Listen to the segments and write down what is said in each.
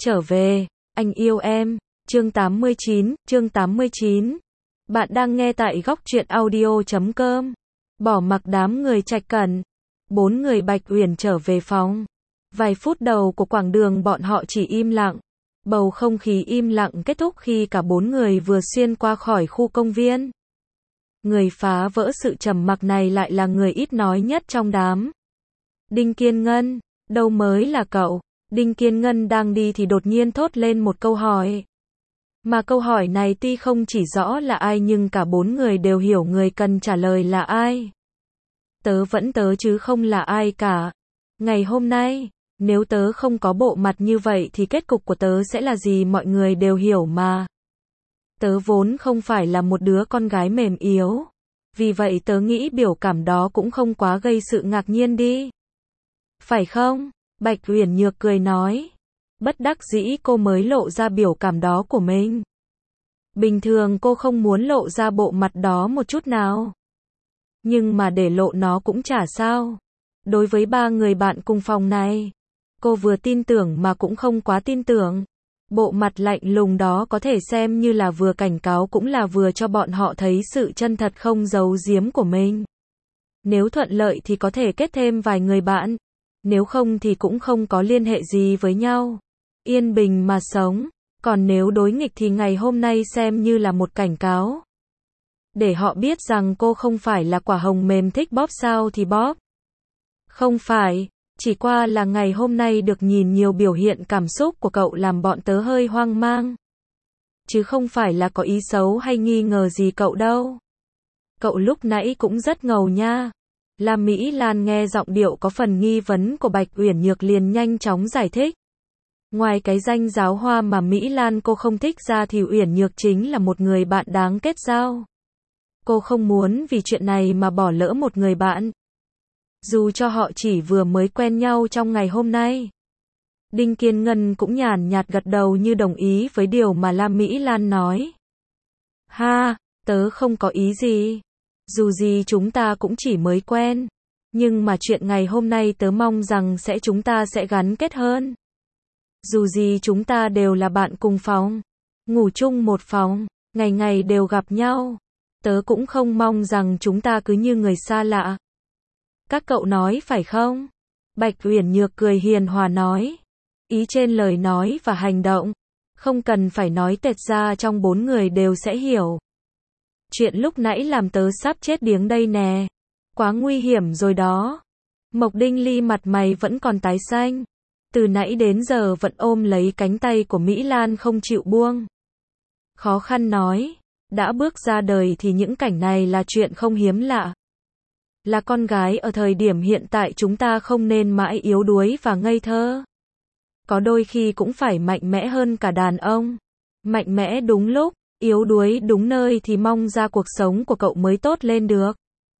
Trở về, anh yêu em. Chương 89. Bạn đang nghe tại góc truyện audio.com. Bỏ mặc đám người Trạch Cẩn. 4 người Bạch Uyển trở về phòng. Vài phút đầu của quãng đường bọn họ chỉ im lặng. Bầu không khí im lặng kết thúc khi cả 4 người vừa xuyên qua khỏi khu công viên. Người phá vỡ sự trầm mặc này lại là người ít nói nhất trong đám. Đinh Kiên Ngân, đâu mới là cậu? Đinh Kiên Ngân đang đi thì đột nhiên thốt lên một câu hỏi. Mà câu hỏi này tuy không chỉ rõ là ai nhưng cả 4 người đều hiểu người cần trả lời là ai. Tớ vẫn tớ chứ không là ai cả. Ngày hôm nay, nếu tớ không có bộ mặt như vậy thì kết cục của tớ sẽ là gì mọi người đều hiểu mà. Tớ vốn không phải là một đứa con gái mềm yếu. Vì vậy tớ nghĩ biểu cảm đó cũng không quá gây sự ngạc nhiên đi. Phải không? Bạch Uyển Nhược cười nói. Bất đắc dĩ cô mới lộ ra biểu cảm đó của mình. Bình thường cô không muốn lộ ra bộ mặt đó một chút nào. Nhưng mà để lộ nó cũng chả sao. Đối với 3 người bạn cùng phòng này, cô vừa tin tưởng mà cũng không quá tin tưởng. Bộ mặt lạnh lùng đó có thể xem như là vừa cảnh cáo cũng là vừa cho bọn họ thấy sự chân thật không giấu giếm của mình. Nếu thuận lợi thì có thể kết thêm vài người bạn. Nếu không thì cũng không có liên hệ gì với nhau. Yên bình mà sống. Còn nếu đối nghịch thì ngày hôm nay xem như là một cảnh cáo. Để họ biết rằng cô không phải là quả hồng mềm thích bóp sao thì bóp. Không phải, chỉ qua là ngày hôm nay được nhìn nhiều biểu hiện cảm xúc của cậu làm bọn tớ hơi hoang mang. Chứ không phải là có ý xấu hay nghi ngờ gì cậu đâu. Cậu lúc nãy cũng rất ngầu nha. Lam Mỹ Lan nghe giọng điệu có phần nghi vấn của Bạch Uyển Nhược liền nhanh chóng giải thích. Ngoài cái danh giáo hoa mà Mỹ Lan cô không thích ra thì Uyển Nhược chính là một người bạn đáng kết giao. Cô không muốn vì chuyện này mà bỏ lỡ một người bạn. Dù cho họ chỉ vừa mới quen nhau trong ngày hôm nay. Đinh Kiên Ngân cũng nhàn nhạt gật đầu như đồng ý với điều mà Lam Mỹ Lan nói. Ha, tớ không có ý gì. Dù gì chúng ta cũng chỉ mới quen. Nhưng mà chuyện ngày hôm nay tớ mong rằng chúng ta sẽ gắn kết hơn. Dù gì chúng ta đều là bạn cùng phòng. Ngủ chung một phòng. Ngày ngày đều gặp nhau. Tớ cũng không mong rằng chúng ta cứ như người xa lạ. Các cậu nói phải không? Bạch Uyển Nhược cười hiền hòa nói. Ý trên lời nói và hành động. Không cần phải nói tệt ra trong 4 người đều sẽ hiểu. Chuyện lúc nãy làm tớ sắp chết điếng đây nè. Quá nguy hiểm rồi đó. Mộc Đinh Ly mặt mày vẫn còn tái xanh. Từ nãy đến giờ vẫn ôm lấy cánh tay của Mỹ Lan không chịu buông. Khó khăn nói. Đã bước ra đời thì những cảnh này là chuyện không hiếm lạ. Là con gái ở thời điểm hiện tại chúng ta không nên mãi yếu đuối và ngây thơ. Có đôi khi cũng phải mạnh mẽ hơn cả đàn ông. Mạnh mẽ đúng lúc, yếu đuối đúng nơi thì mong ra cuộc sống của cậu mới tốt lên được.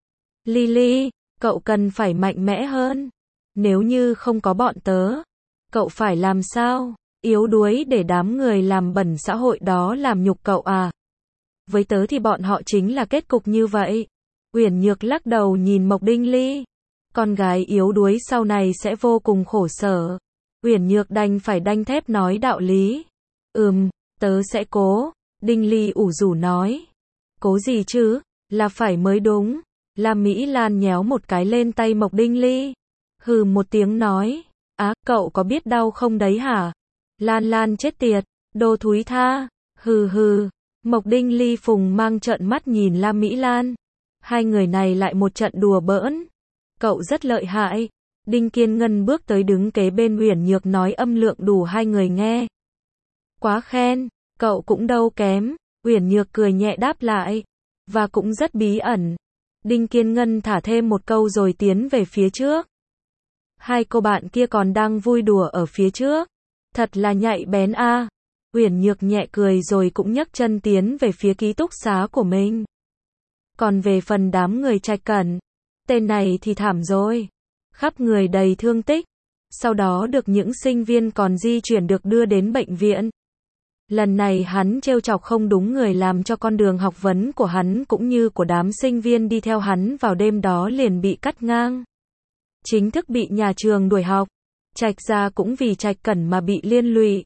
Lily, cậu cần phải mạnh mẽ hơn. Nếu như không có bọn tớ, cậu phải làm sao? Yếu đuối để đám người làm bẩn xã hội đó làm nhục cậu à? Với tớ thì bọn họ chính là kết cục như vậy. Uyển Nhược lắc đầu nhìn Mộc Đinh Ly. Con gái yếu đuối sau này sẽ vô cùng khổ sở. Uyển Nhược đành phải đanh thép nói đạo lý. Tớ sẽ cố. Đinh Ly ủ rũ nói. Cố gì chứ? Là phải mới đúng. Lam Mỹ Lan nhéo một cái lên tay Mộc Đinh Ly. Hừ một tiếng nói. Á, cậu có biết đau không đấy hả? Lan chết tiệt. Đồ thúi tha. Hừ. Mộc Đinh Ly phùng mang trợn mắt nhìn Lam Mỹ Lan. Hai người này lại một trận đùa bỡn. Cậu rất lợi hại. Đinh Kiên Ngân bước tới đứng kế bên Uyển Nhược nói âm lượng đủ hai người nghe. Quá khen, cậu cũng đâu kém. Uyển Nhược cười nhẹ đáp lại. Và cũng rất bí ẩn. Đinh Kiên Ngân thả thêm một câu rồi tiến về phía trước. Hai cô bạn kia còn đang vui đùa ở phía trước. Thật là nhạy bén a. Uyển Nhược nhẹ cười rồi cũng nhấc chân tiến về phía ký túc xá của mình. Còn về phần đám người Trạch Cẩn, tên này thì thảm rồi. Khắp người đầy thương tích. Sau đó được những sinh viên còn di chuyển được đưa đến bệnh viện. Lần này hắn trêu chọc không đúng người làm cho con đường học vấn của hắn cũng như của đám sinh viên đi theo hắn vào đêm đó liền bị cắt ngang. Chính thức bị nhà trường đuổi học. Trạch gia cũng vì Trạch Cẩn mà bị liên lụy.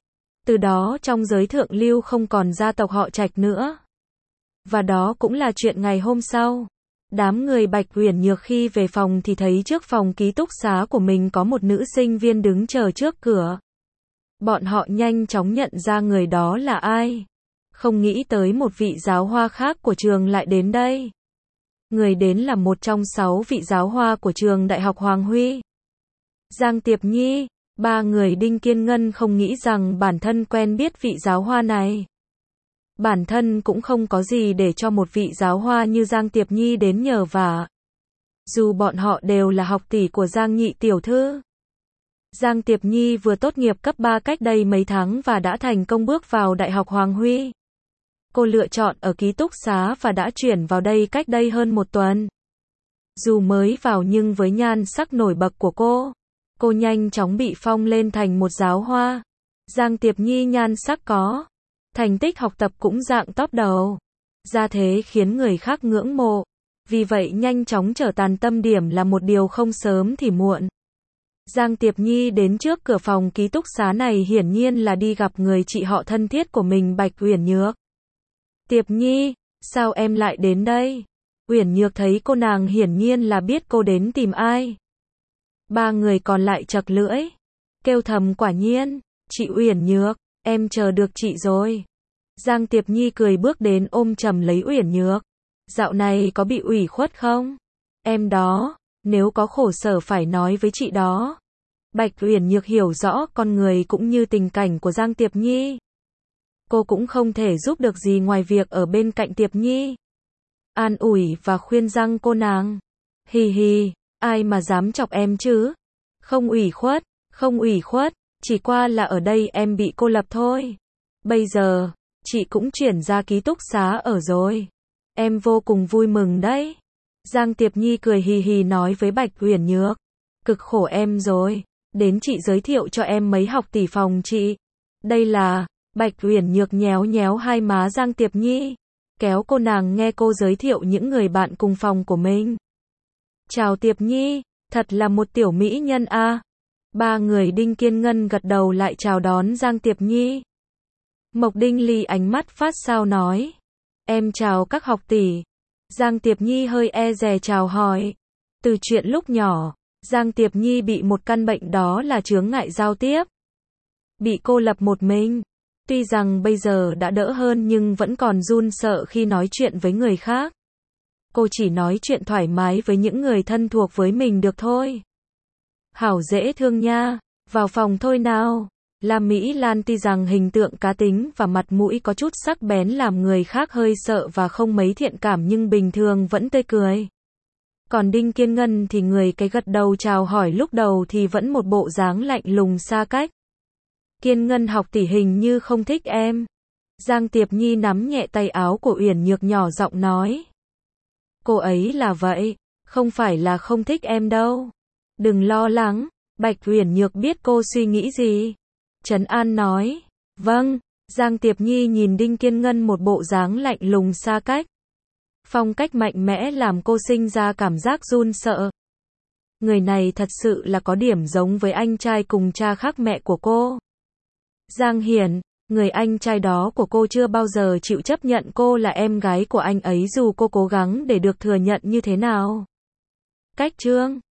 Từ đó trong giới thượng lưu không còn gia tộc họ Trạch nữa. Và đó cũng là chuyện ngày hôm sau. Đám người Bạch Uyển Nhược khi về phòng thì thấy trước phòng ký túc xá của mình có một nữ sinh viên đứng chờ trước cửa. Bọn họ nhanh chóng nhận ra người đó là ai. Không nghĩ tới một vị giáo hoa khác của trường lại đến đây. Người đến là một trong 6 vị giáo hoa của trường Đại học Hoàng Huy. Giang Tiệp Nhi, ba người Đinh Kiên Ngân không nghĩ rằng bản thân quen biết vị giáo hoa này. Bản thân cũng không có gì để cho một vị giáo hoa như Giang Tiệp Nhi đến nhờ vả. Dù bọn họ đều là học tỷ của Giang nhị tiểu thư. Giang Tiệp Nhi vừa tốt nghiệp cấp 3 cách đây mấy tháng và đã thành công bước vào Đại học Hoàng Huy. Cô lựa chọn ở ký túc xá và đã chuyển vào đây cách đây hơn một tuần. Dù mới vào nhưng với nhan sắc nổi bật của cô nhanh chóng bị phong lên thành một giáo hoa. Giang Tiệp Nhi nhan sắc có, thành tích học tập cũng dạng top đầu. Ra thế khiến người khác ngưỡng mộ. Vì vậy nhanh chóng trở thành tâm điểm là một điều không sớm thì muộn. Giang Tiệp Nhi đến trước cửa phòng ký túc xá này hiển nhiên là đi gặp người chị họ thân thiết của mình Bạch Uyển Nhược. Tiệp Nhi, sao em lại đến đây? Uyển Nhược thấy cô nàng hiển nhiên là biết cô đến tìm ai. Ba người còn lại chật lưỡi, kêu thầm quả nhiên, chị Uyển Nhược, em chờ được chị rồi. Giang Tiệp Nhi cười bước đến ôm chầm lấy Uyển Nhược. Dạo này có bị ủy khuất không? Em đó, nếu có khổ sở phải nói với chị đó. Bạch Uyển Nhược hiểu rõ con người cũng như tình cảnh của Giang Tiệp Nhi. Cô cũng không thể giúp được gì ngoài việc ở bên cạnh Tiệp Nhi. An ủi và khuyên răng cô nàng. Hì hì, ai mà dám chọc em chứ? Không ủy khuất, chỉ qua là ở đây em bị cô lập thôi. Bây giờ, chị cũng chuyển ra ký túc xá ở rồi. Em vô cùng vui mừng đấy. Giang Tiệp Nhi cười hì hì nói với Bạch Uyển Nhược. Cực khổ em rồi, đến chị giới thiệu cho em mấy học tỷ phòng chị. Đây là, Bạch Uyển Nhược nhéo nhéo hai má Giang Tiệp Nhi, kéo cô nàng nghe cô giới thiệu những người bạn cùng phòng của mình. Chào Tiệp Nhi, thật là một tiểu mỹ nhân a. Ba người Đinh Kiên Ngân gật đầu lại chào đón Giang Tiệp Nhi. Mộc Đinh Ly ánh mắt phát sao nói. Em chào các học tỷ. Giang Tiệp Nhi hơi e dè chào hỏi. Từ chuyện lúc nhỏ, Giang Tiệp Nhi bị một căn bệnh đó là chướng ngại giao tiếp. Bị cô lập một mình. Tuy rằng bây giờ đã đỡ hơn nhưng vẫn còn run sợ khi nói chuyện với người khác. Cô chỉ nói chuyện thoải mái với những người thân thuộc với mình được thôi. Hảo dễ thương nha, vào phòng thôi nào. Lam Mỹ Lan tuy rằng hình tượng cá tính và mặt mũi có chút sắc bén làm người khác hơi sợ và không mấy thiện cảm nhưng bình thường vẫn tươi cười. Còn Đinh Kiên Ngân thì người cái gật đầu chào hỏi lúc đầu thì vẫn một bộ dáng lạnh lùng xa cách. Kiên Ngân học tỷ hình như không thích em. Giang Tiệp Nhi nắm nhẹ tay áo của Uyển Nhược nhỏ giọng nói. Cô ấy là vậy, không phải là không thích em đâu. Đừng lo lắng, Bạch Uyển Nhược biết cô suy nghĩ gì. Trấn An nói. Vâng, Giang Tiệp Nhi nhìn Đinh Kiên Ngân một bộ dáng lạnh lùng xa cách. Phong cách mạnh mẽ làm cô sinh ra cảm giác run sợ. Người này thật sự là có điểm giống với anh trai cùng cha khác mẹ của cô. Giang Hiển, người anh trai đó của cô chưa bao giờ chịu chấp nhận cô là em gái của anh ấy dù cô cố gắng để được thừa nhận như thế nào. Cách chương